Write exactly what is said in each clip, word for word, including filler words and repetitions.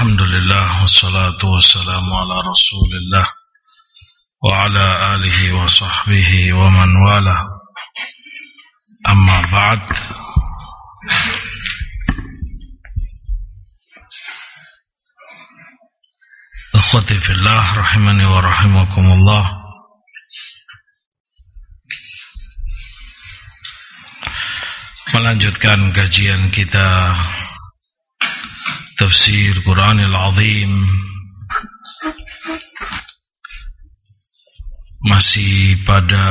Alhamdulillah wassalatu wassalamu ala Rasulillah wa ala alihi wa sahbihi wa man wala. Amma ba'd. Akhwati fillah rahimani wa rahimakumullah. Melanjutkan kajian kita Tafsir Quranil Azim, masih pada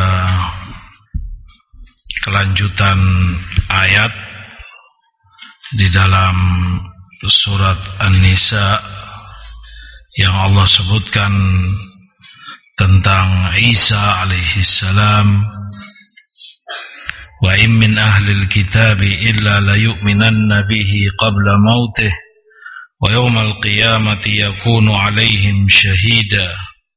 kelanjutan ayat di dalam surat An-Nisa yang Allah sebutkan tentang Isa alaihi salam. Wa in min ahlil kitabi illa la yu'minanna bihi qabla mautih wa yawmal qiyamati yakunu alaihim syahida.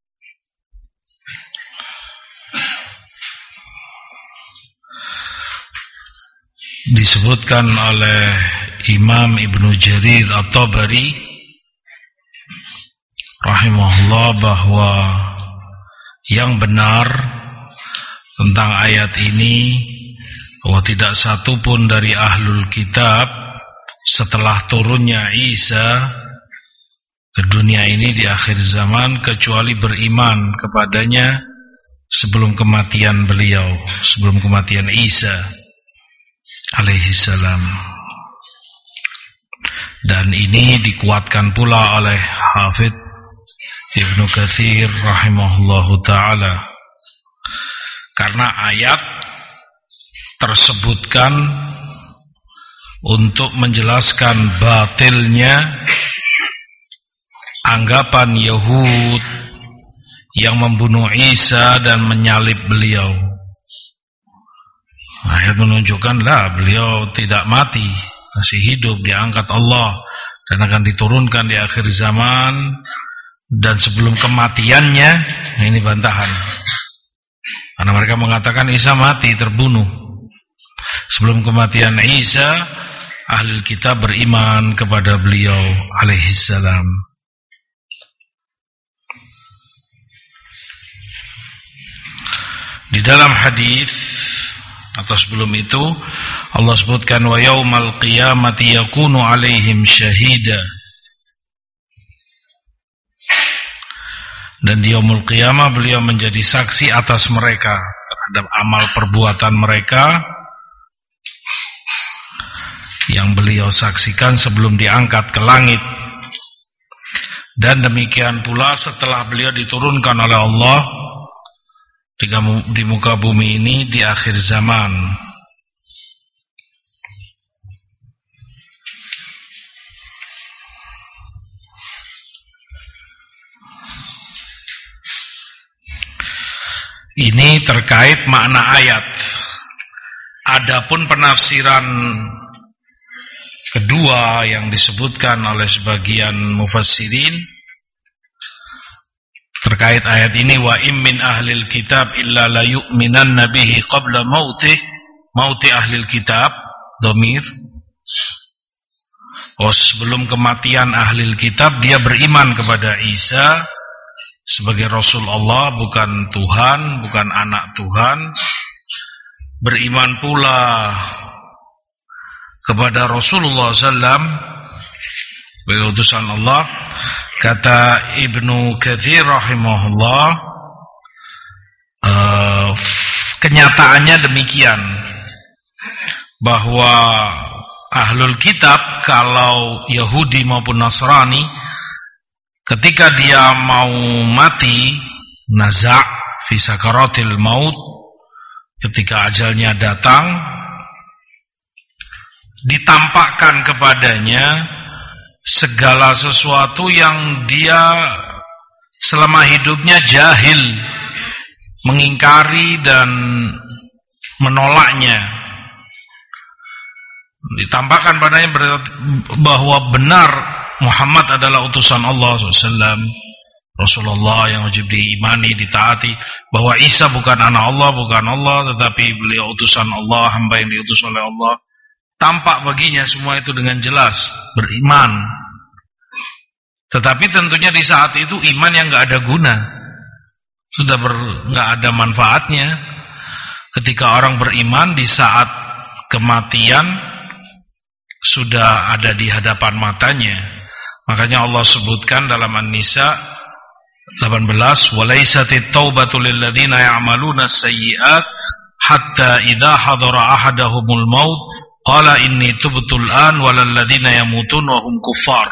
Disebutkan oleh Imam Ibnu Jarir At-Tabari rahimahullah bahwa yang benar tentang ayat ini bahwa tidak satu pun dari ahlul kitab setelah turunnya Isa ke dunia ini di akhir zaman kecuali beriman kepadanya sebelum kematian beliau, sebelum kematian Isa alaihi salam. Dan ini dikuatkan pula oleh Hafidz Ibnu Katsir rahimahullahu ta'ala, karena ayat tersebutkan untuk menjelaskan batilnya anggapan Yahud yang membunuh Isa dan menyalib beliau. Ayat menunjukkan lah beliau tidak mati, masih hidup, diangkat Allah dan akan diturunkan di akhir zaman. Dan sebelum kematiannya, ini bantahan, karena mereka mengatakan Isa mati, terbunuh. Sebelum kematian Isa, ahli kitab beriman kepada beliau alaihi salam. Di dalam hadis atau sebelum itu Allah sebutkan wa yaumal qiyamati yakunu alaihim syahida. Dan di yaumul qiyamah beliau menjadi saksi atas mereka terhadap amal perbuatan mereka yang beliau saksikan sebelum diangkat ke langit. Dan demikian pula setelah beliau diturunkan oleh Allah di muka bumi ini di akhir zaman. Ini terkait makna ayat. Adapun penafsiran kedua yang disebutkan oleh sebagian mufassirin terkait ayat ini, wa im min ahlil kitab illa la yu'minanna bihi qabla mautih, mauti ahlil kitab, dhamir. Oh, sebelum kematian ahlil kitab dia beriman kepada Isa sebagai Rasul Allah, bukan Tuhan, bukan anak Tuhan. Beriman pula kepada Rasulullah sallallahu alaihi wasallam sebagai utusan Allah. Kata Ibnu Katsir rahimahullah, uh, kenyataannya demikian, bahwa ahlul kitab, kalau Yahudi maupun Nasrani, ketika dia mau mati, naza' fi sakaratil maut, ketika ajalnya datang, ditampakkan kepadanya segala sesuatu yang dia selama hidupnya jahil, mengingkari dan menolaknya. Ditampakkan padanya bahwa benar Muhammad adalah utusan Allah shallallahu alaihi wasallam, Rasulullah yang wajib diimani, ditaati, bahwa Isa bukan anak Allah, bukan Allah, tetapi beliau utusan Allah, hamba yang diutus oleh Allah. Tampak baginya semua itu dengan jelas, beriman. Tetapi tentunya di saat itu iman yang nggak ada guna, sudah ber, nggak ada manfaatnya. Ketika orang beriman di saat kematian sudah ada di hadapan matanya. Makanya Allah sebutkan dalam An-Nisa delapan belas, "Walaisatit taubatu lil ladzina ya'maluna sayyi'at hatta idza hadara ahadahumul maut qala inni tubtul an walal ladzina yamutun wa hum kuffar."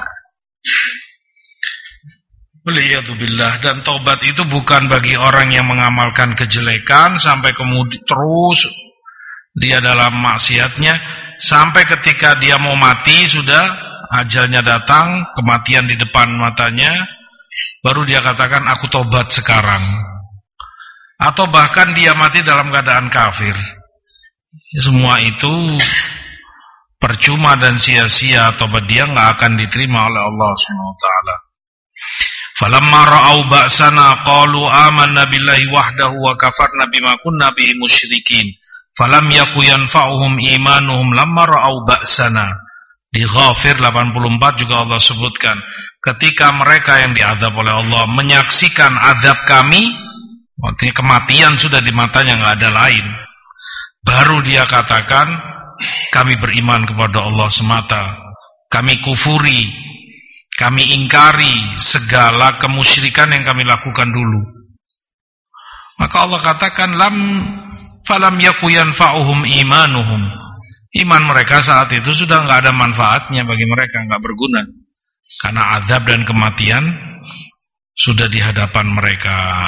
Waliyadzubillah. Dan taubat itu bukan bagi orang yang mengamalkan kejelekan sampai kemudian terus dia dalam maksiatnya sampai ketika dia mau mati, sudah ajalnya datang, kematian di depan matanya, baru dia katakan aku tobat sekarang. Atau bahkan dia mati dalam keadaan kafir. Semua itu percuma dan sia-sia, tobat dia nggak akan diterima oleh Allah subhanahu wa taala. Falamma ra'au ba'sana qalu amanna billahi wahdahu wa kafarna bima kunna bihi musyrikin. Falam yaku yanfa'uhum imanuhum lamma ra'au ba'sana. Di Ghafir delapan puluh empat juga Allah sebutkan, ketika mereka yang diazab oleh Allah menyaksikan azab kami, artinya kematian sudah di matanya, nggak ada lain, baru dia katakan kami beriman kepada Allah semata, kami kufuri, kami ingkari segala kemusyrikan yang kami lakukan dulu. Maka Allah katakan lam falam yaku yanfa'uhum imanuhum. Iman mereka saat itu sudah enggak ada manfaatnya bagi mereka, enggak berguna. Karena azab dan kematian sudah di hadapan mereka.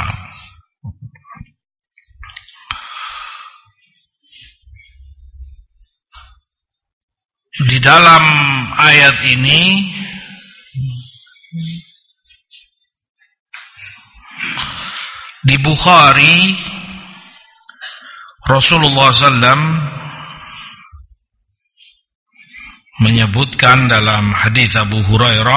Di dalam ayat ini di Bukhari, Rasulullah sallallahu alaihi wasallam menyebutkan dalam hadis Abu Hurairah,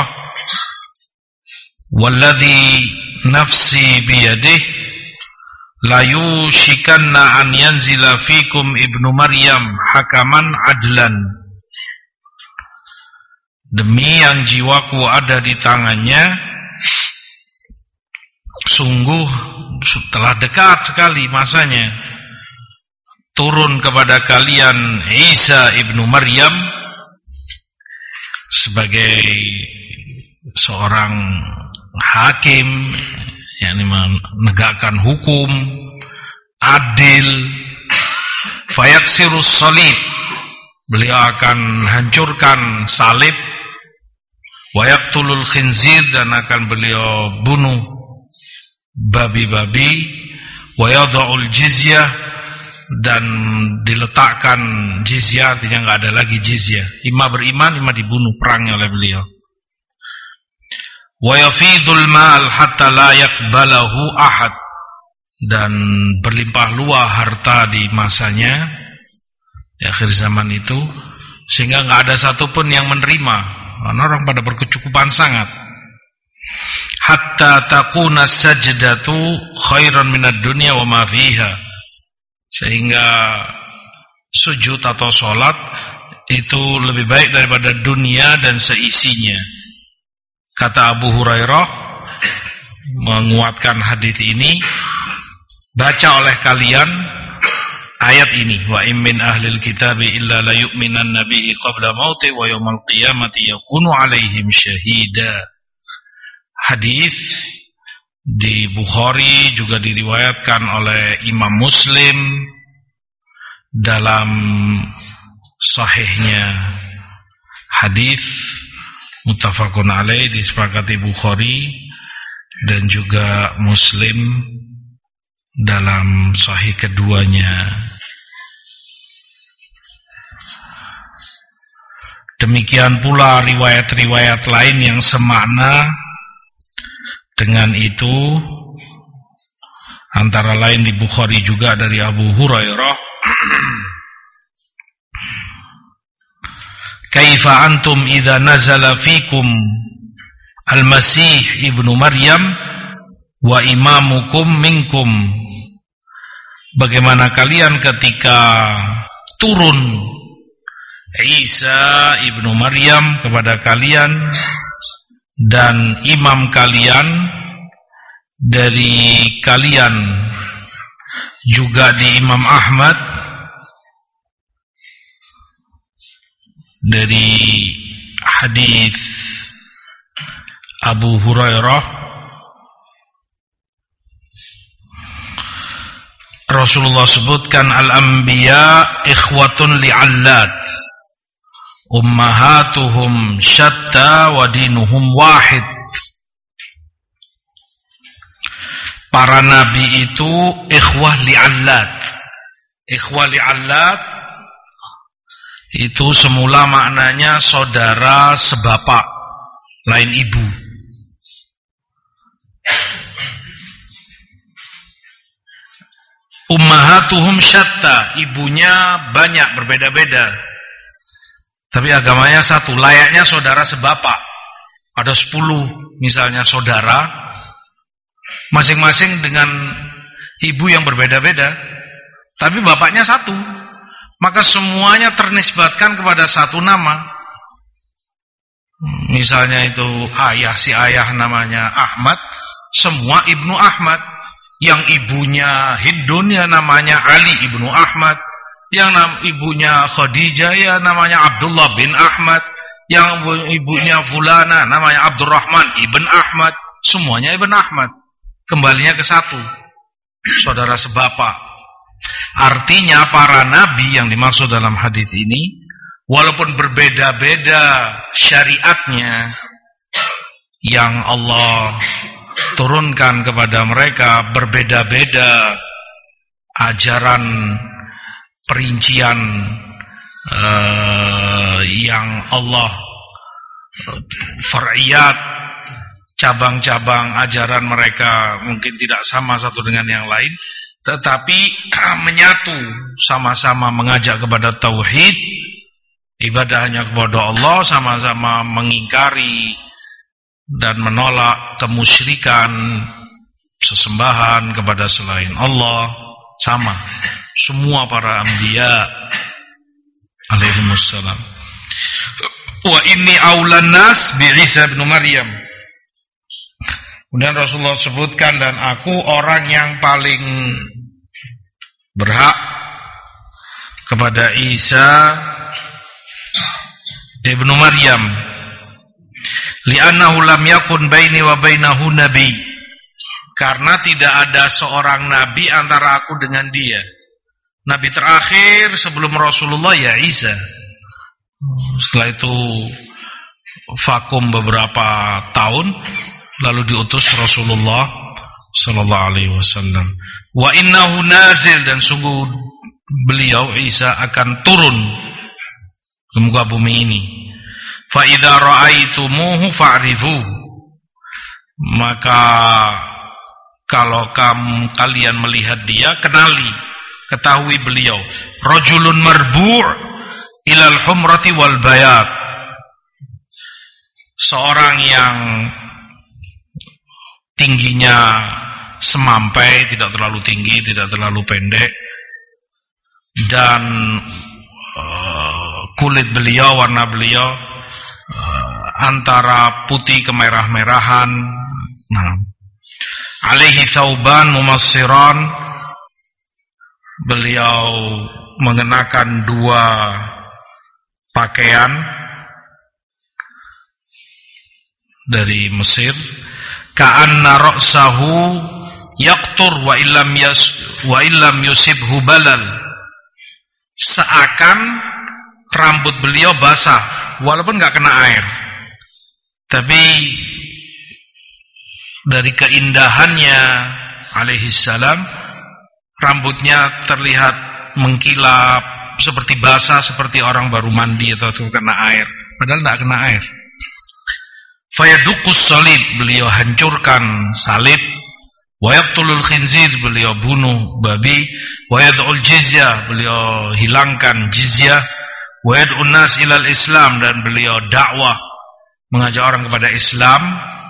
"Walladzi nafsi biyadihi la yushikanna an yanzila fikum ibnu Maryam hakaman adlan." Demi yang jiwaku ada di tangannya, sungguh telah dekat sekali masanya turun kepada kalian Isa ibnu Maryam sebagai seorang hakim yang menegakkan hukum adil. Fayaksirus salib, beliau akan hancurkan salib. Wayaktulul khinzir, dan akan beliau bunuh babi-babi. Wayadha'ul jizyah, dan diletakkan jizyah, artinya nggak ada lagi jizyah. Ima beriman, ima dibunuh perangnya oleh beliau. Wa yafidul mal hatta la yaqbalahu ahad, dan berlimpah luah harta di masanya di akhir zaman itu sehingga nggak ada satupun yang menerima. Orang pada berkecukupan sangat. Hatta takuna sajdatu khairan minad dunya wa ma fiha, sehingga sujud atau sholat itu lebih baik daripada dunia dan seisinya. Kata Abu Hurairah menguatkan hadis ini, baca oleh kalian ayat ini, wa in min ahlil kitabi illa la yu'minan nabihi qabla mauti wa yawmal qiyamati yakunu alaihim syahida. Hadis di Bukhari juga diriwayatkan oleh Imam Muslim dalam sahihnya. Hadis muttafaqun alaih, disepakati Bukhari dan juga Muslim dalam sahih keduanya. Demikian pula riwayat-riwayat lain yang semakna dengan itu, antara lain di Bukhari juga dari Abu Hurairah, "Kaifa antum idza nazala fikum al-Masih ibnu Maryam wa imamukum minkum?" Bagaimana kalian ketika turun Isa ibnu Maryam kepada kalian dan imam kalian dari kalian juga di Imam Ahmad dari hadis Abu Hurairah, Rasulullah sebutkan al-anbiya ikhwatun li'allat ummahatuhum syatta wa dinuhum wahid. Para nabi itu ikhwah li'allat. Ikhwah li'allat itu semula maknanya saudara sebapak, lain ibu. Ummahatuhum syatta, ibunya banyak, berbeda-beda. Tapi agamanya satu, layaknya saudara sebapak. Ada sepuluh misalnya saudara, masing-masing dengan ibu yang berbeda-beda, tapi bapaknya satu. Maka semuanya ternisbatkan kepada satu nama. Misalnya itu ayah, si ayah namanya Ahmad, semua ibnu Ahmad. Yang ibunya Hindun ya namanya Ali ibnu Ahmad. Yang nam, ibunya Khadijah ya namanya Abdullah bin Ahmad. Yang ibunya Fulana namanya Abdurrahman ibn Ahmad. Semuanya ibn Ahmad. Kembalinya ke satu, saudara sebapak. Artinya para nabi yang dimaksud dalam hadis ini, walaupun berbeda-beda syariatnya yang Allah turunkan kepada mereka, berbeda-beda ajaran perincian uh, yang Allah far'iyat, cabang-cabang ajaran mereka mungkin tidak sama satu dengan yang lain, tetapi menyatu, sama-sama mengajak kepada tauhid, ibadah hanya kepada Allah, sama-sama mengingkari dan menolak kemusyrikan, sesembahan kepada selain Allah. Sama semua para anbiya alaihimussalam. Wa inni aulan nas bi Isa bin Maryam. Kemudian Rasulullah sebutkan, dan aku orang yang paling berhak kepada Isa ibnu Maryam, li'annahu lam yakun baini wa bainahu nabi, karena tidak ada seorang nabi antara aku dengan dia. Nabi terakhir sebelum Rasulullah ya Isa. Setelah itu vakum beberapa tahun, lalu diutus Rasulullah sallallahu alaihi wasallam. Wa innahu nazil, dan sungguh beliau Isa akan turun ke muka bumi ini. Fa idza ra'aitumuhu fa'rifuhu, maka kalau kamu kalian melihat dia, kenali, ketahui beliau. Rajulun marbu' ilal humrati wal bayat, seorang yang tingginya semampai, tidak terlalu tinggi, tidak terlalu pendek, dan uh, kulit beliau, warna beliau uh, antara putih kemerah-merahan. Nah, alaihi thauban mumassiran, beliau mengenakan dua pakaian dari Mesir. Ka'anna ra'sahu yaqtur wa illam yas wa illam yusibhu balal, seakan rambut beliau basah walaupun enggak kena air, tapi dari keindahannya alaihi salam, rambutnya terlihat mengkilap seperti basah, seperti orang baru mandi atau kena air, padahal enggak kena air. Fayaduqus salib, beliau hancurkan salib. Wa yaqtulul khinzir, beliau bunuh babi. Wa yad'ul jizyah, beliau hilangkan jizyah. Wa yad'un nas ilal Islam, dan beliau dakwah, mengajak orang kepada Islam,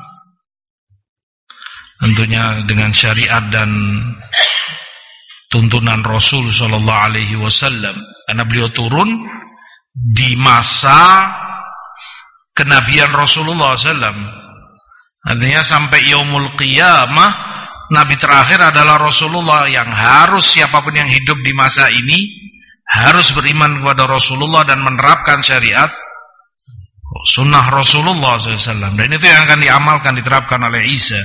tentunya dengan syariat dan tuntunan Rasul sallallahu alaihi wasallam, karena beliau turun di masa kenabian Rasulullah sallallahu alaihi wasallam. Artinya sampai yaumul qiyamah nabi terakhir adalah Rasulullah, yang harus siapapun yang hidup di masa ini harus beriman kepada Rasulullah dan menerapkan syariat sunnah Rasulullah shallallahu alaihi wasallam. Dan itu yang akan diamalkan, diterapkan oleh Isa.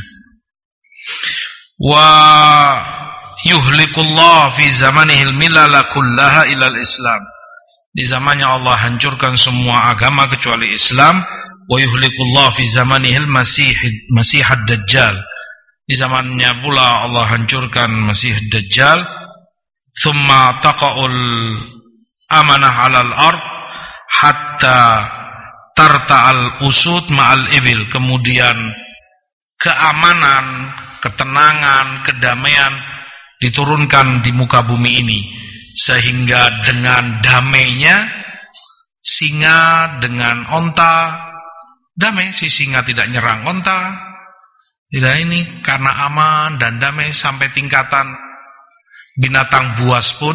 Wa yuhlikullah fi zamanihil milala kullaha ilal Islam. Di zamannya Allah hancurkan semua agama kecuali Islam. Wa yuhlikullah fi zamanihil masih masihad dajjal. Di zamannya pula Allah hancurkan Masih Dajjal. Thumma taqa'ul amanah 'alal ard hatta tarta'al usud ma'al ibil. Kemudian keamanan, ketenangan, kedamaian diturunkan di muka bumi ini, sehingga dengan damainya singa dengan onta damai. Si singa tidak nyerang onta, tidak ini, karena aman dan damai. Sampai tingkatan binatang buas pun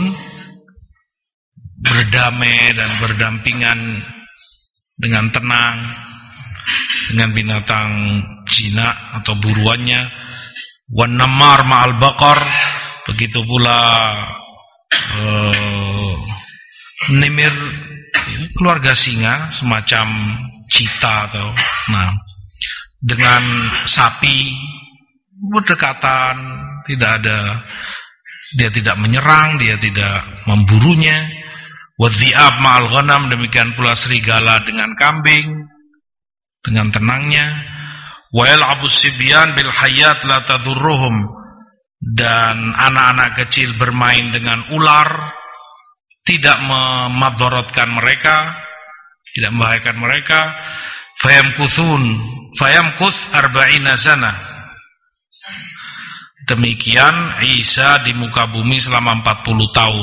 berdamai dan berdampingan dengan tenang dengan binatang jinak atau buruannya. Wan namar ma'al baqar, begitu pula uh, nimir, keluarga singa, semacam cita atau nah dengan sapi berdekatan, tidak ada, dia tidak menyerang, dia tidak memburunya. Wadhi'ab ma'al ghanam, demikian pula serigala dengan kambing dengan tenangnya. Wa yal'abus sibyan bil hayat la tadurruhum, dan anak-anak kecil bermain dengan ular tidak memadharatkan mereka, tidak membahayakan mereka. Fayamkuthun fayamkuth arba'ina sana. Demikian Isa di muka bumi selama empat puluh tahun,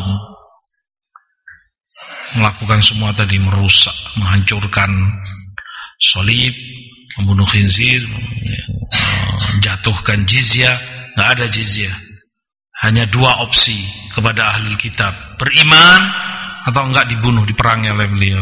melakukan semua tadi, merusak, menghancurkan salib, membunuh khinzir, jatuhkan jizyah. Enggak ada jizyah. Hanya dua opsi kepada ahlul kitab: beriman atau enggak dibunuh, diperangi oleh beliau.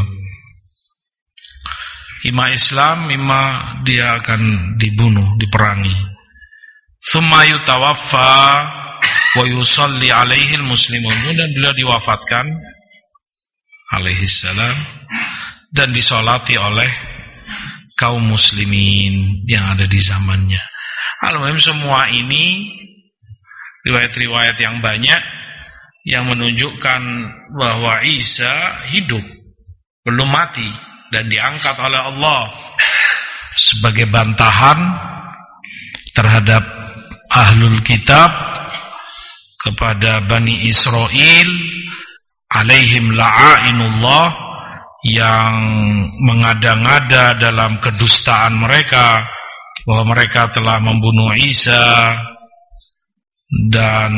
Ima Islam, ima dia akan dibunuh, diperangi. Tsumma yutawaffa wa yusalli alaihi almuslimun. Dan beliau diwafatkan alaihi salam dan disolati oleh kaum muslimin yang ada di zamannya. Al-muhim semua ini riwayat-riwayat yang banyak yang menunjukkan bahwa Isa hidup, belum mati, dan diangkat oleh Allah sebagai bantahan terhadap ahlul kitab kepada Bani Israel alaihim la'ainullah, yang mengada-ngada dalam kedustaan mereka bahwa mereka telah membunuh Isa dan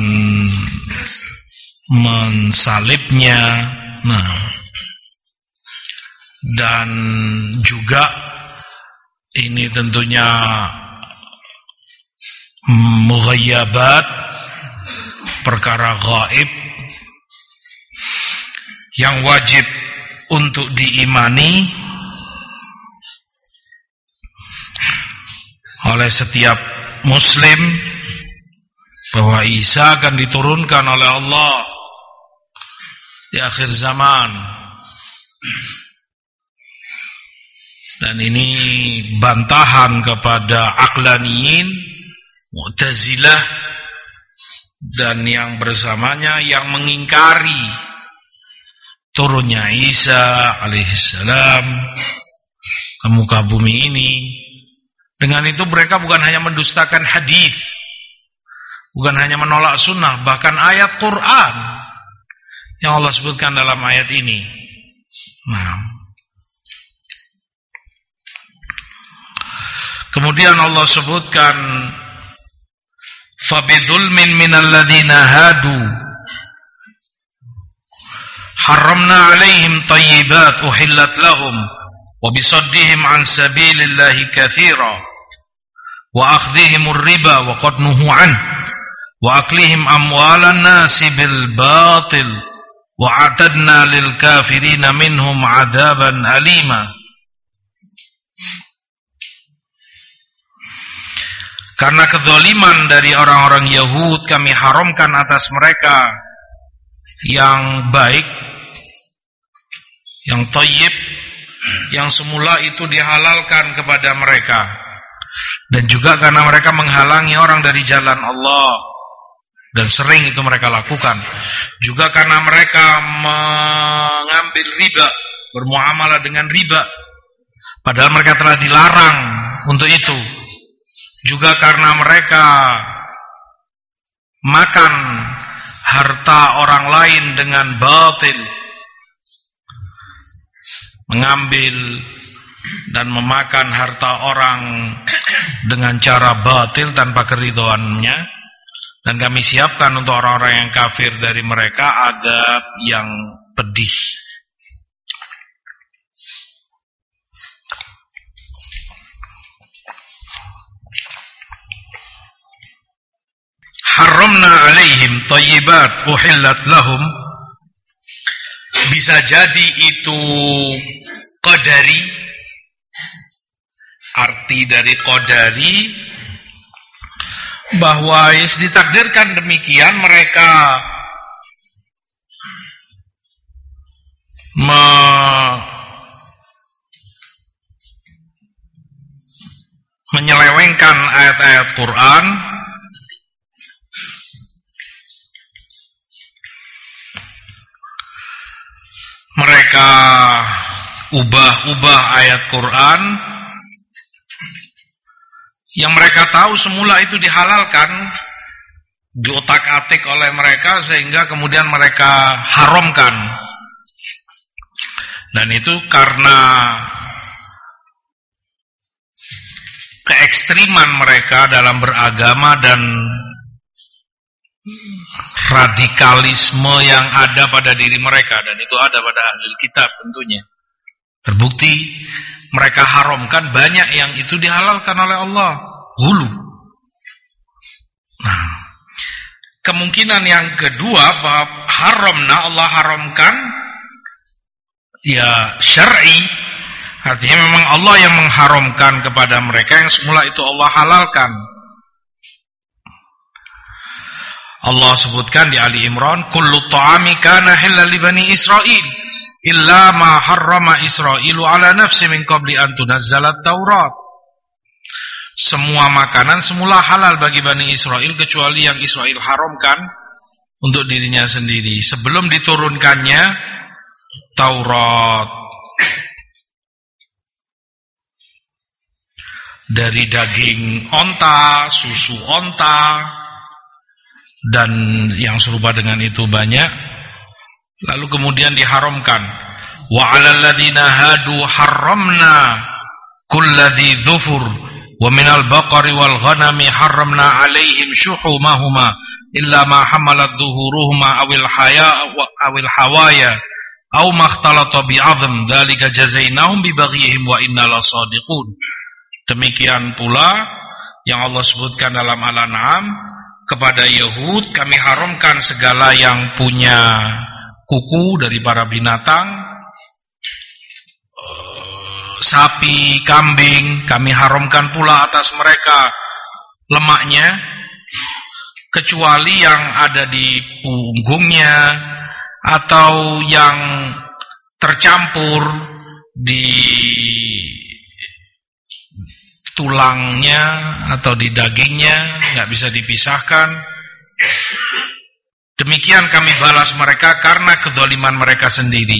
mensalibnya. Nah, dan juga ini tentunya mughayyabat, perkara gaib yang wajib untuk diimani oleh setiap muslim, bahwa Isa akan diturunkan oleh Allah di akhir zaman. Dan ini bantahan kepada aqlaniyin, Mu'tazilah, dan yang bersamanya yang mengingkari turunnya Isa alaihissalam ke muka bumi ini. Dengan itu mereka bukan hanya mendustakan hadis, bukan hanya menolak sunnah, bahkan ayat Quran yang Allah sebutkan dalam ayat ini. Nah, kemudian Allah sebutkan fabidzulmin minal ladzina hadu harramna alaihim thayyibat uhillat lahum wa bisaddihim an sabilillahi katsira wa akhdhihimur riba wa qad nuhu an wa aklihim amwalan nasi bil batil wa atadna lil kafirina minhum adzaban alima. Karena kezaliman dari orang-orang Yahud, kami haramkan atas mereka yang baik, yang thayyib, yang semula itu dihalalkan kepada mereka. Dan juga karena mereka menghalangi orang dari jalan Allah, dan sering itu mereka lakukan. Juga karena mereka mengambil riba, bermuamalah dengan riba, padahal mereka telah dilarang untuk itu. Juga karena mereka makan harta orang lain dengan batil, mengambil dan memakan harta orang dengan cara batil tanpa keridhoannya. Dan kami siapkan untuk orang-orang yang kafir dari mereka azab yang pedih. Haramna alaihim thayyibat uhillat lahum. Bisa jadi itu qadari. Arti dari qadari, bahwa is ditakdirkan demikian, mereka me menyelewengkan ayat-ayat Quran, mereka ubah-ubah ayat Quran yang mereka tahu semula itu dihalalkan, diotak-atik oleh mereka sehingga kemudian mereka haramkan. Dan itu karena keekstriman mereka dalam beragama dan radikalisme yang ada pada diri mereka, dan itu ada pada ahli kitab tentunya. Terbukti mereka haramkan banyak yang itu dihalalkan oleh Allah, hulu. Nah, kemungkinan yang kedua bahwa haramna, Allah haramkan ya syar'i, artinya memang Allah yang mengharamkan kepada mereka yang semula itu Allah halalkan. Allah sebutkan di Ali Imran, kullu ta'ami kana halal li bani Israil illa ma harrama Israilu ala nafsi min qabli an tunazzala Taurat. Semua makanan semula halal bagi Bani Israel kecuali yang Israel haramkan untuk dirinya sendiri sebelum diturunkannya Taurat. Dari daging onta, susu onta, dan yang serupa dengan itu banyak. Lalu kemudian diharamkan. Wa 'alal ladzina hadu harramna kulladzi dzufur wa minal baqari wal ghanami harramna 'alaihim shuhumahuma illa ma hamalat dhuhuruhuma awil haya awil hawaya aw ma ikhtalata bi'adhm dzalika jazainahum bi baghihim wa inna lasadiqun. Demikian pula yang Allah sebutkan dalam Al-An'am, kepada Yahud kami haramkan segala yang punya kuku dari para binatang, sapi, kambing, kami haramkan pula atas mereka lemaknya, kecuali yang ada di punggungnya atau yang tercampur di tulangnya atau di dagingnya, nggak bisa dipisahkan. Demikian kami balas mereka karena kedzaliman mereka sendiri.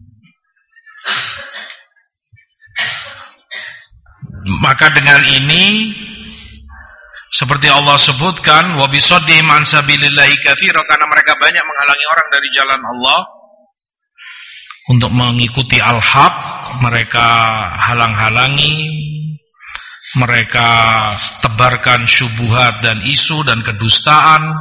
Maka dengan ini, seperti Allah sebutkan, wa bisaddihim an sabilillahi katsira, karena mereka banyak menghalangi orang dari jalan Allah untuk mengikuti al-haq, mereka halang-halangi, mereka tebarkan syubhat dan isu dan kedustaan.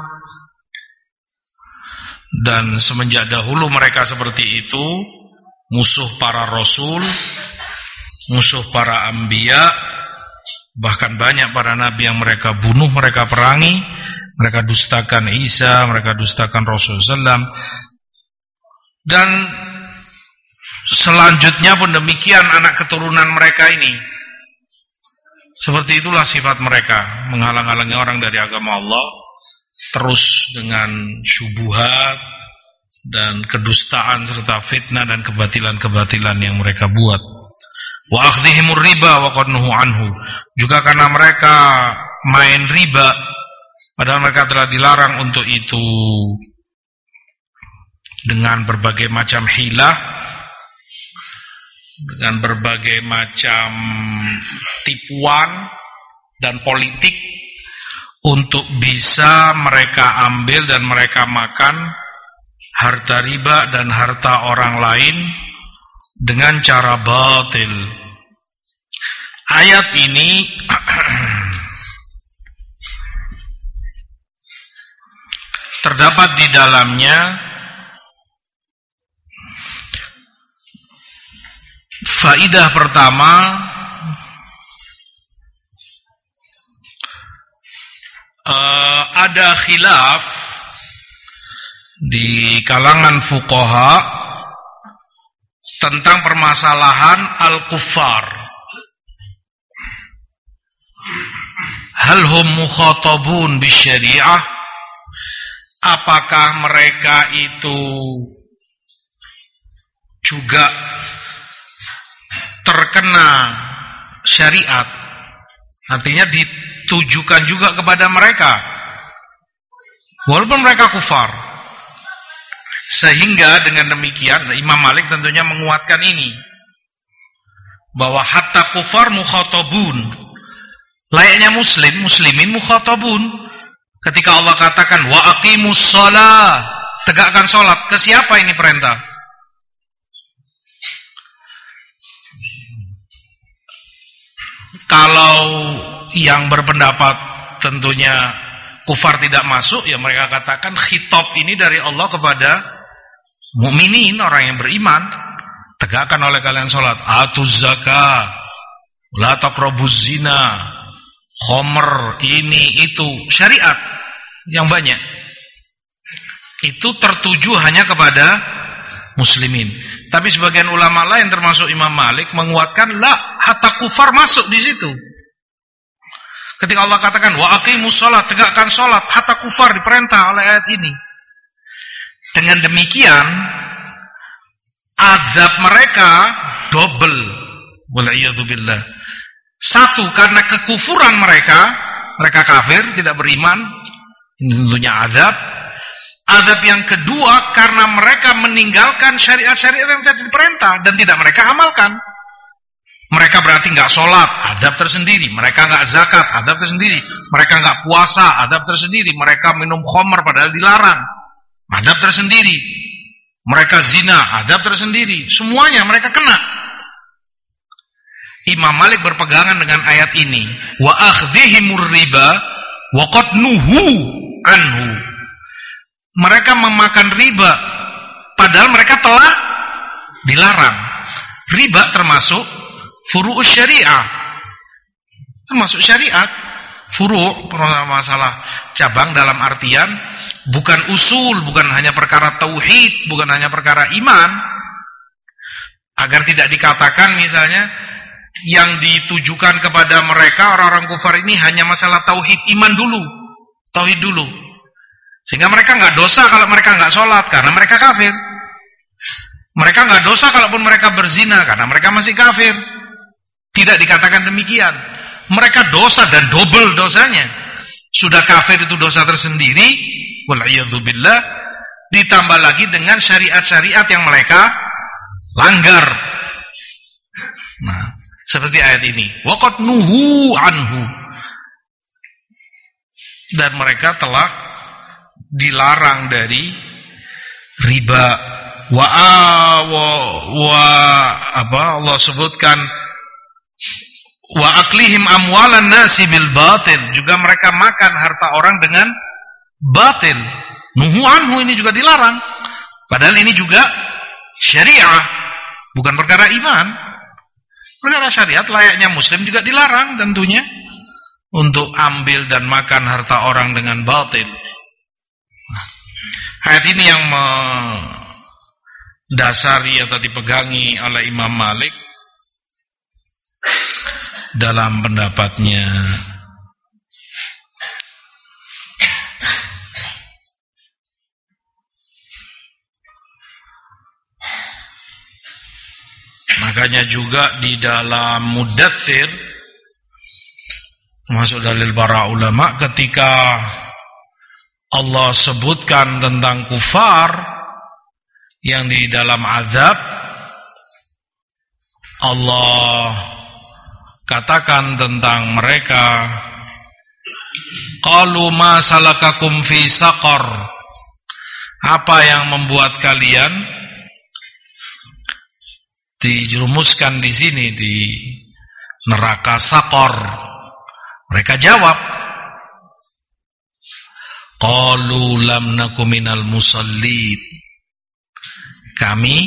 Dan semenjak dahulu mereka seperti itu, musuh para rasul, musuh para anbiya, bahkan banyak para nabi yang mereka bunuh, mereka perangi, mereka dustakan Isa, mereka dustakan Rasulullah sallallahu alaihi wasallam. Dan selanjutnya pun demikian anak keturunan mereka ini. Seperti itulah sifat mereka, menghalang-halangi orang dari agama Allah, terus dengan syubhat dan kedustaan serta fitnah dan kebatilan-kebatilan yang mereka buat. Wa akhdhihimur riba wa qad nuhu anhu. Juga karena mereka main riba padahal mereka telah dilarang untuk itu, dengan berbagai macam hilah, dengan berbagai macam tipuan dan politik untuk bisa mereka ambil dan mereka makan harta riba dan harta orang lain dengan cara batil. Ayat ini terdapat di dalamnya faidah pertama, uh, ada khilaf di kalangan fuqaha tentang permasalahan al-kuffar. Hal hum mukhatabun bisyariah? Apakah mereka itu juga terkena syariat? Artinya ditujukan juga kepada mereka walaupun mereka kufar. Sehingga dengan demikian Imam Malik tentunya menguatkan ini, bahwa hatta kufar mukhatabun, layaknya muslim, muslimin mukhatabun. Ketika Allah katakan wa aqimus shalah, tegakkan salat, ke siapa ini perintah? Kalau yang berpendapat tentunya kufar tidak masuk, ya mereka katakan khitab ini dari Allah kepada mukminin, orang yang beriman. Tegakkan oleh kalian salat, atuz zakah, la taqrabuz zina, khomer, ini itu, syariat yang banyak. Itu tertuju hanya kepada muslimin. Tapi sebagian ulama lain termasuk Imam Malik menguatkan la, hatta kufar masuk di situ. Ketika Allah katakan wa aqimus shalah, tegakkan salat, hatta kufar diperintah oleh ayat ini. Dengan demikian azab mereka double, wal'iyadzubillah. Satu, karena kekufuran mereka, mereka kafir, tidak beriman, ini tentunya azab. Azab yang kedua, karena mereka meninggalkan syariat-syariat yang tidak diperintah dan tidak mereka amalkan. Mereka berarti nggak sholat, azab tersendiri. Mereka nggak zakat, azab tersendiri. Mereka nggak puasa, azab tersendiri. Mereka minum khamr padahal dilarang, azab tersendiri. Mereka zina, azab tersendiri. Semuanya mereka kena. Imam Malik berpegangan dengan ayat ini, wa akhdhihimur riba wa qad nuhu anhu. Mereka memakan riba padahal mereka telah dilarang. Riba termasuk furu'us syariah, termasuk syariat. Furu' masalah cabang dalam artian bukan usul, bukan hanya perkara tauhid, bukan hanya perkara iman. Agar tidak dikatakan misalnya yang ditujukan kepada mereka orang-orang kufar ini hanya masalah tauhid, iman dulu, tauhid dulu. Sehingga mereka nggak dosa kalau mereka nggak sholat karena mereka kafir. Mereka nggak dosa kalaupun mereka berzina karena mereka masih kafir. Tidak dikatakan demikian. Mereka dosa dan double dosanya. Sudah kafir itu dosa tersendiri, wal'iyadzubillah, ditambah lagi dengan syariat-syariat yang mereka langgar. Nah, seperti ayat ini, waqad nuhu anhu, dan mereka telah dilarang dari riba. Wa wa, wa apa Allah sebutkan wa aklihim amwalan nasi bil batil, juga mereka makan harta orang dengan batil. Nuhu anhu ini juga dilarang. Padahal ini juga syariah, bukan perkara iman. Perkara syariat layaknya muslim juga dilarang tentunya untuk ambil dan makan harta orang dengan batil. Ayat ini yang mendasari atau dipegangi oleh Imam Malik dalam pendapatnya. Makanya juga di dalam Mudaththir, masuk dalil para ulama, ketika Allah sebutkan tentang kufar yang di dalam azab, Allah katakan tentang mereka, qalu ma salakakum fi saqar, apa yang membuat kalian dijerumuskan di sini di neraka Saqar? Mereka jawab, qalu lam naku minal musallin, kami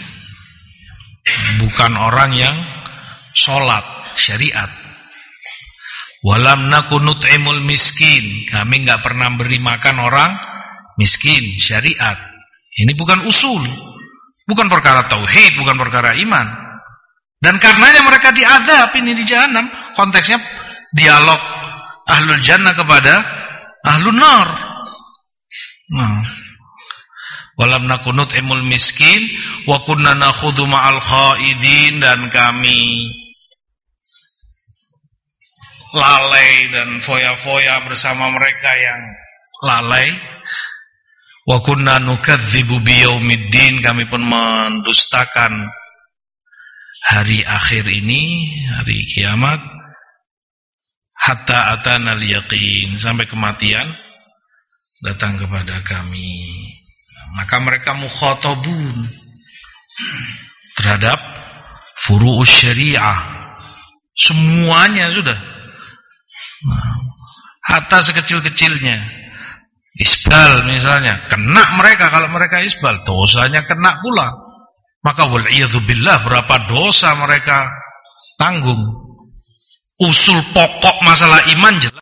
bukan orang yang sholat syariat. Walam naku nut'imul miskin, kami enggak pernah beri makan orang miskin syariat. Ini bukan usul, bukan perkara tauhid, bukan perkara iman. Dan karenanya mereka diazab ini di jahanam. Konteksnya dialog ahlul jannah kepada ahlun nar. Nah, walam nakunut imul miskin wa kunna nakhudhu ma'al khaidin, dan kami lalai dan foya-foya bersama mereka yang lalai. Wa kunna nukadzibu biyaumiddin, kami pun mendustakan hari akhir ini, hari kiamat. Hatta atana al-yaqin, sampai kematian datang kepada kami. Maka mereka mukhatabun terhadap furu'us syariah, semuanya sudah. Nah, hatta sekecil-kecilnya isbal misalnya, kena mereka. Kalau mereka isbal, dosanya kena pula. Maka wal'iyadzubillah, berapa dosa mereka tanggung. Usul pokok masalah iman jelas.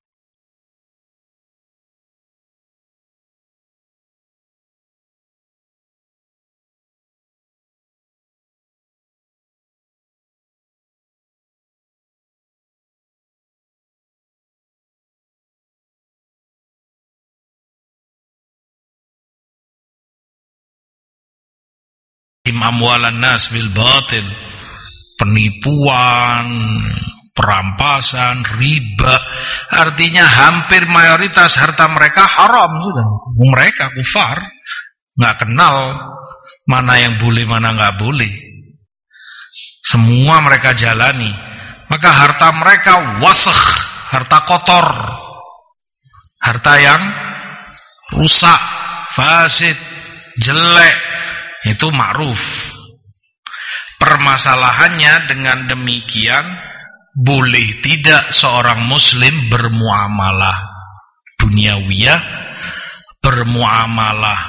Amwalan nas bil batil, penipuan, perampasan, riba. Artinya hampir mayoritas harta mereka haram sudah. Mereka kufar, nggak kenal mana yang boleh, mana nggak boleh. Semua mereka jalani. Maka harta mereka wasakh, harta kotor, harta yang rusak, fasid, jelek. Itu ma'ruf. Permasalahannya dengan demikian, boleh tidak seorang muslim bermuamalah duniawiyah, bermuamalah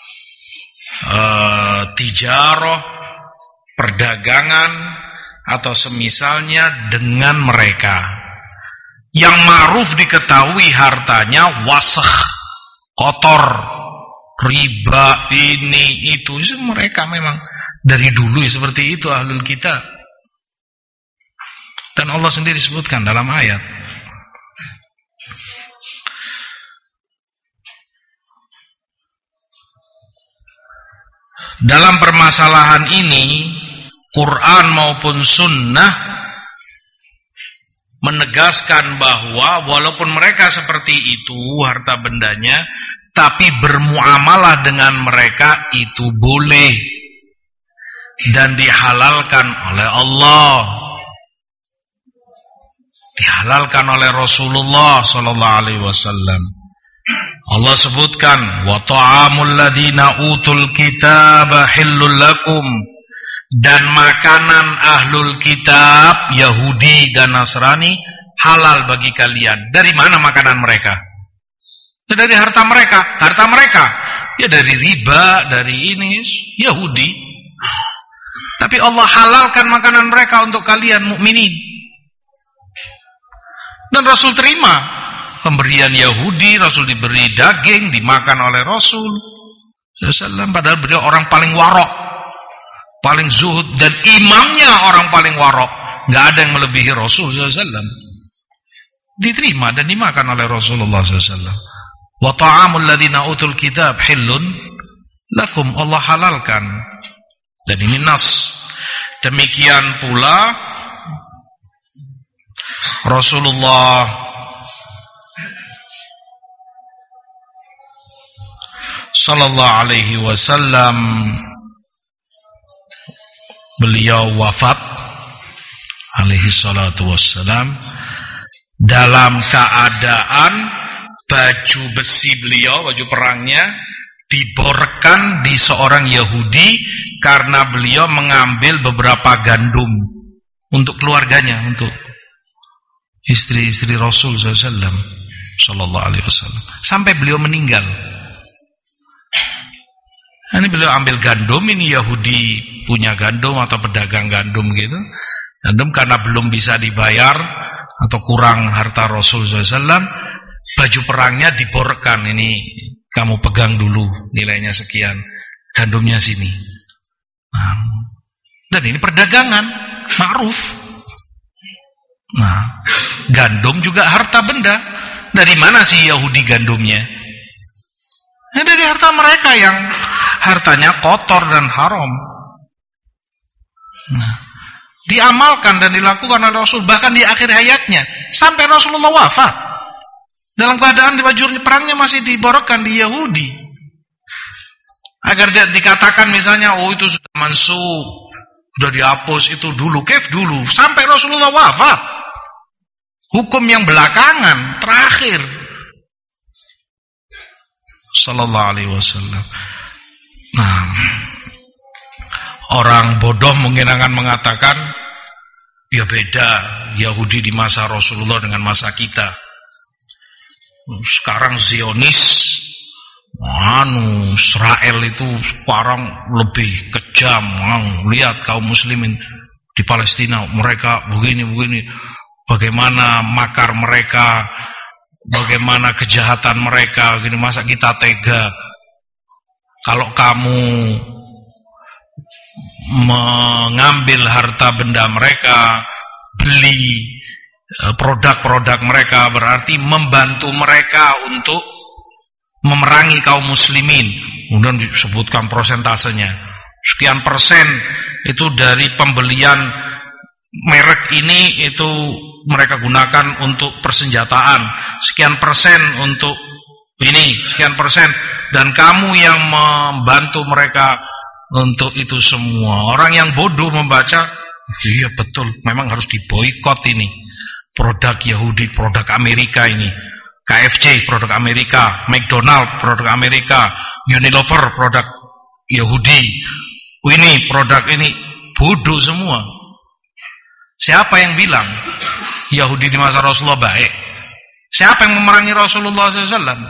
uh, tijarah, perdagangan atau semisalnya dengan mereka yang ma'ruf diketahui hartanya wasakh, kotor, riba, ini itu. Mereka memang dari dulu seperti itu ahlul kitab. Dan Allah sendiri sebutkan dalam ayat. Dalam permasalahan ini, Quran maupun sunnah menegaskan bahwa walaupun mereka seperti itu harta bendanya, tapi bermuamalah dengan mereka itu boleh dan dihalalkan oleh Allah, dihalalkan oleh Rasulullah sallallahu alaihi wasallam. Allah sebutkan, wa ta'amul ladina utul kitaba hillul lakum, dan makanan ahlul kitab Yahudi dan Nasrani halal bagi kalian. Dari mana makanan mereka? Dari harta mereka. Harta mereka ya dari riba, dari ini Yahudi. Tapi Allah halalkan makanan mereka untuk kalian mukminin. Dan Rasul terima pemberian Yahudi. Rasul diberi daging, dimakan oleh Rasul sallallahu alaihi wasallam. Padahal beliau orang paling warok, paling zuhud, dan imamnya orang paling warok. Nggak ada yang melebihi Rasul sallallahu alaihi wasallam. Diterima dan dimakan oleh Rasulullah sallallahu alaihi wasallam. Wa ta'amul ladzina utul kitab hillun lakum, Allah halalkan. Dan ini nas. Demikian pula Rasulullah sallallahu alaihi wasallam, beliau wafat alaihi salatu wassalam dalam keadaan baju besi beliau, baju perangnya diborkan di seorang Yahudi karena beliau mengambil beberapa gandum untuk keluarganya, untuk istri-istri Rasul sallallahu alaihi wasallam, sampai beliau meninggal. Ini beliau ambil gandum, ini Yahudi punya gandum atau pedagang gandum gitu. Gandum karena belum bisa dibayar atau kurang harta Rasul sallallahu alaihi wasallam, baju perangnya diborkan, ini kamu pegang dulu, nilainya sekian, gandumnya sini. Nah, dan ini perdagangan ma'ruf. Nah, gandum juga harta benda. Dari mana sih Yahudi gandumnya? Nah, dari harta mereka yang hartanya kotor dan haram. Nah, diamalkan dan dilakukan oleh Rasul bahkan di akhir hayatnya sampai Rasulullah wafat. Dalam keadaan di baju perangnya masih diborkan di Yahudi. Agar dia dikatakan misalnya, oh itu sudah mansuh, sudah dihapus, itu dulu, kef dulu, sampai Rasulullah wafat. Hukum yang belakangan, terakhir. Sallallahu alaihi wasallam. Nah, orang bodoh mungkin akan mengatakan, ya beda Yahudi di masa Rasulullah dengan masa kita. Sekarang Zionis, anu Israel itu sekarang lebih kejam. Lihat kaum muslimin di Palestina, mereka begini-begini, bagaimana makar mereka, bagaimana kejahatan mereka, gini, masa kita tega. Kalau kamu mengambil harta benda mereka, beli produk-produk mereka, berarti membantu mereka untuk memerangi kaum muslimin. Kemudian disebutkan persentasenya, sekian persen itu dari pembelian merek ini itu mereka gunakan untuk persenjataan, sekian persen untuk ini, sekian persen, dan kamu yang membantu mereka untuk itu semua. Orang yang bodoh membaca, iya betul, memang harus diboikot ini produk Yahudi, produk Amerika ini, K F C produk Amerika, McDonald produk Amerika, Unilever produk Yahudi, ini produk ini. Bodoh semua. Siapa yang bilang Yahudi di masa Rasulullah baik? Siapa yang memerangi Rasulullah sallallahu alaihi wasallam?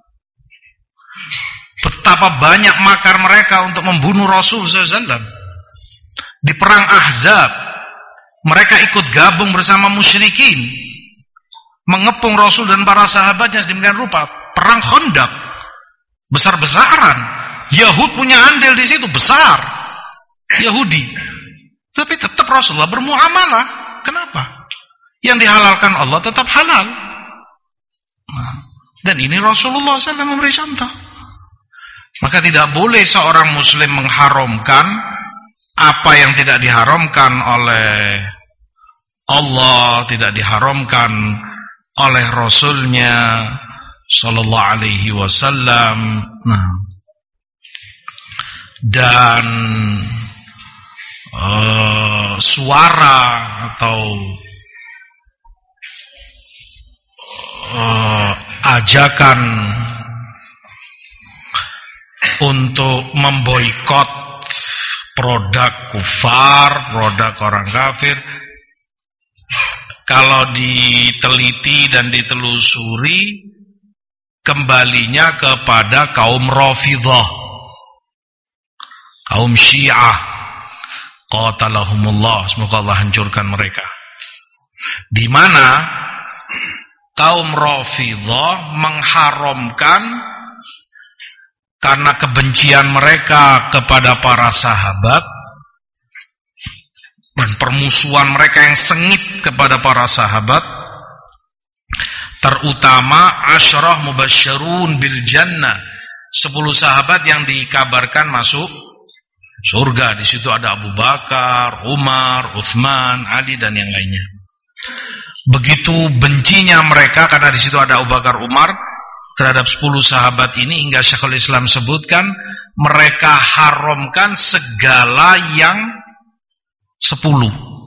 Betapa banyak makar mereka untuk membunuh Rasul sallallahu alaihi wasallam. Di perang Ahzab, mereka ikut gabung bersama musyrikin, mengepung Rasul dan para sahabatnya sedemikian rupa. Perang Khandaq, besar-besaran. Yahud punya andil di situ besar, Yahudi. Tapi tetap Rasulullah bermuamalah. Kenapa? Yang dihalalkan Allah tetap halal. Nah, dan ini Rasulullah sallallahu alaihi wasallam memberi contoh. Maka tidak boleh seorang muslim mengharamkan apa yang tidak diharamkan oleh Allah, tidak diharamkan oleh Rasulnya sallallahu alaihi wasallam. Nah, dan uh, suara atau uh, ajakan untuk memboikot produk kufar, produk orang kafir, kalau diteliti dan ditelusuri, kembalinya kepada kaum Rafidhah, kaum Syiah, qatalahumullah, semoga Allah hancurkan mereka. Di mana kaum Rafidhah mengharamkan karena kebencian mereka kepada para sahabat, dan permusuhan mereka yang sengit kepada para sahabat, terutama asyarah mubasysyarun bil jannah, sepuluh sahabat yang dikabarkan masuk surga. Di situ ada Abu Bakar, Umar, Utsman, Ali dan yang lainnya. Begitu bencinya mereka karena di situ ada Abu Bakar, Umar terhadap sepuluh sahabat ini, hingga Syekhul Islam sebutkan mereka haramkan segala yang sepuluh.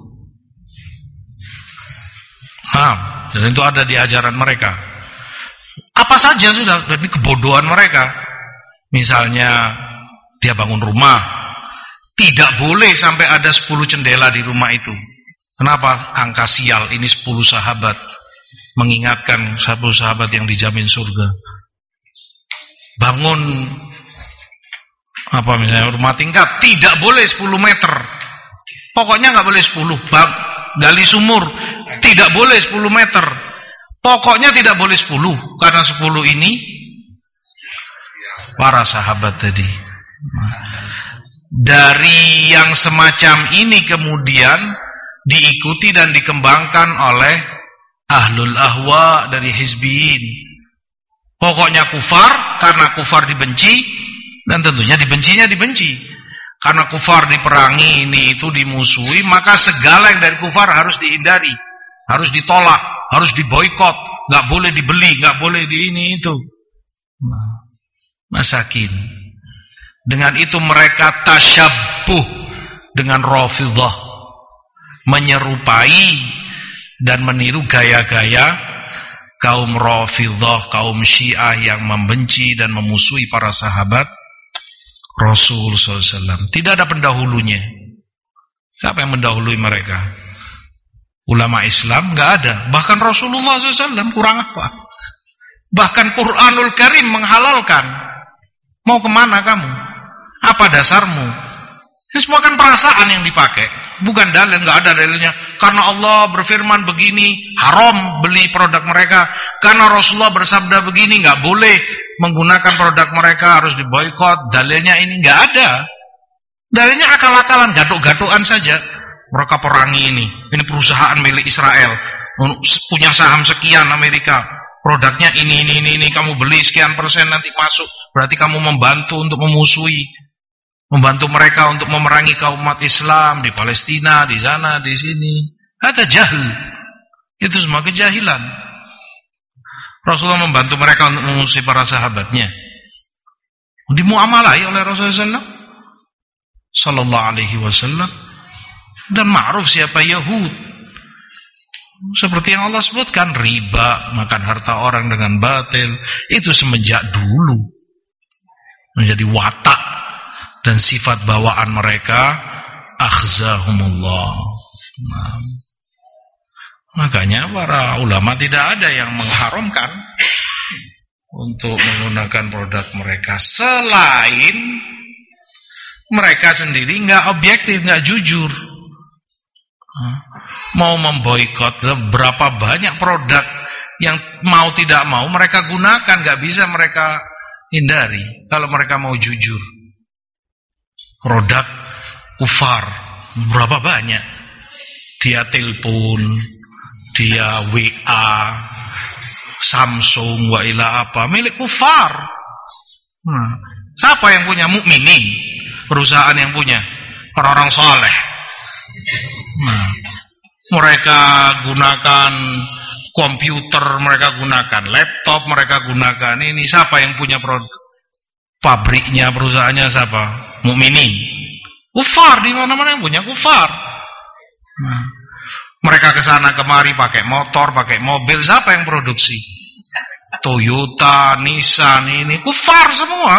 Nah, dan itu ada di ajaran mereka. Apa saja sudah, jadi kebodohan mereka. Misalnya dia bangun rumah, tidak boleh sampai ada sepuluh jendela di rumah itu. Kenapa? Angka sial, ini sepuluh sahabat, mengingatkan sepuluh sahabat yang dijamin surga. Bangun apa misalnya rumah tingkat, tidak boleh sepuluh meter. Pokoknya nggak boleh sepuluh. Bang, gali sumur, tidak boleh sepuluh meter. Pokoknya tidak boleh sepuluh, karena sepuluh ini para sahabat tadi. Dari yang semacam ini kemudian diikuti dan dikembangkan oleh ahlul ahwa dari hizbiyin. Pokoknya kufar, karena kufar dibenci, dan tentunya dibencinya dibenci. Karena kufar diperangi, ini itu dimusuhi, maka segala yang dari kufar harus dihindari, harus ditolak, harus diboikot, nggak boleh dibeli, nggak boleh di ini itu. Nah, masakin. Dengan itu mereka tasyabbuh dengan Rafidhah, menyerupai dan meniru gaya-gaya kaum Rafidhah, kaum Syiah yang membenci dan memusuhi para sahabat Rasul sallallahu alaihi wasallam. Tidak ada pendahulunya. Siapa yang mendahului mereka? Ulama Islam nggak ada. Bahkan Rasulullah sallallahu alaihi wasallam kurang apa? Bahkan Quranul Karim menghalalkan. Mau kemana kamu? Apa dasarmu? Ini semua kan perasaan yang dipakai, bukan dalil. Nggak ada dalilnya. Karena Allah berfirman begini, haram beli produk mereka. Karena Rasulullah bersabda begini, nggak boleh menggunakan produk mereka, harus diboikot. Dalilnya ini nggak ada. Dalilnya akal-akalan, gatuk-gatukan saja. Mereka perangi ini. Ini perusahaan milik Israel, punya saham sekian Amerika. Produknya ini, ini, ini, ini. Kamu beli sekian persen nanti masuk. Berarti kamu membantu untuk memusuhi, membantu mereka untuk memerangi kaum umat Islam di Palestina, di sana, di sini. Ada jahil. Itu semua kejahilan. Rasulullah membantu mereka untuk memusuhi para sahabatnya. Dimuamalai oleh Rasulullah sallallahu alaihi wasallam. Dan ma'ruf siapa Yahud. Seperti yang Allah sebutkan, riba, makan harta orang dengan batil, itu semenjak dulu menjadi watak dan sifat bawaan mereka. Akhzahumullah. Nah, makanya para ulama tidak ada yang mengharamkan untuk menggunakan produk mereka, selain mereka sendiri nggak objektif, nggak jujur. Mau memboikot, berapa banyak produk yang mau tidak mau mereka gunakan, nggak bisa mereka hindari kalau mereka mau jujur. Produk kufar berapa banyak, dia telepon, dia W A, Samsung, wa ila apa, milik kufar. Nah, siapa yang punya? Mukminin, perusahaan yang punya, orang-orang saleh. Nah, mereka gunakan komputer, mereka gunakan laptop, mereka gunakan ini. Siapa yang punya produk? Pabriknya, perusahaannya siapa? Mukminin. Kufar di mana-mana yang punya kufar. Nah, mereka ke sana kemari pakai motor, pakai mobil. Siapa yang produksi? Toyota, Nissan, ini kufar semua.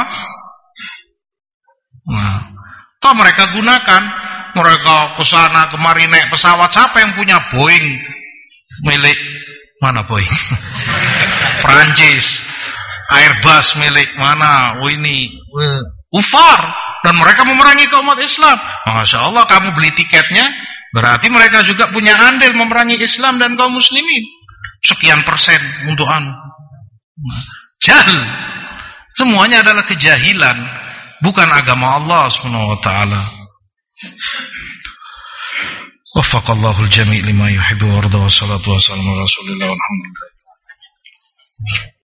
Nah, toh mereka gunakan. Mereka ke sana kemari naik pesawat. Siapa yang punya? Boeing, milik mana Boeing? Perancis. Airbus milik mana? Oh ini kufar. Dan mereka memerangi kaum umat Islam. Masya Allah, kamu beli tiketnya, berarti mereka juga punya andil memerangi Islam dan kaum muslimin. Sekian persen untuk anu. Jahil. Semuanya adalah kejahilan, bukan agama Allah subhanahu wa taala. Waffaqallahu al-jami' lima yuhibbu wa yarda, wa salatu wa salam ala Rasulillah walhamdulillah.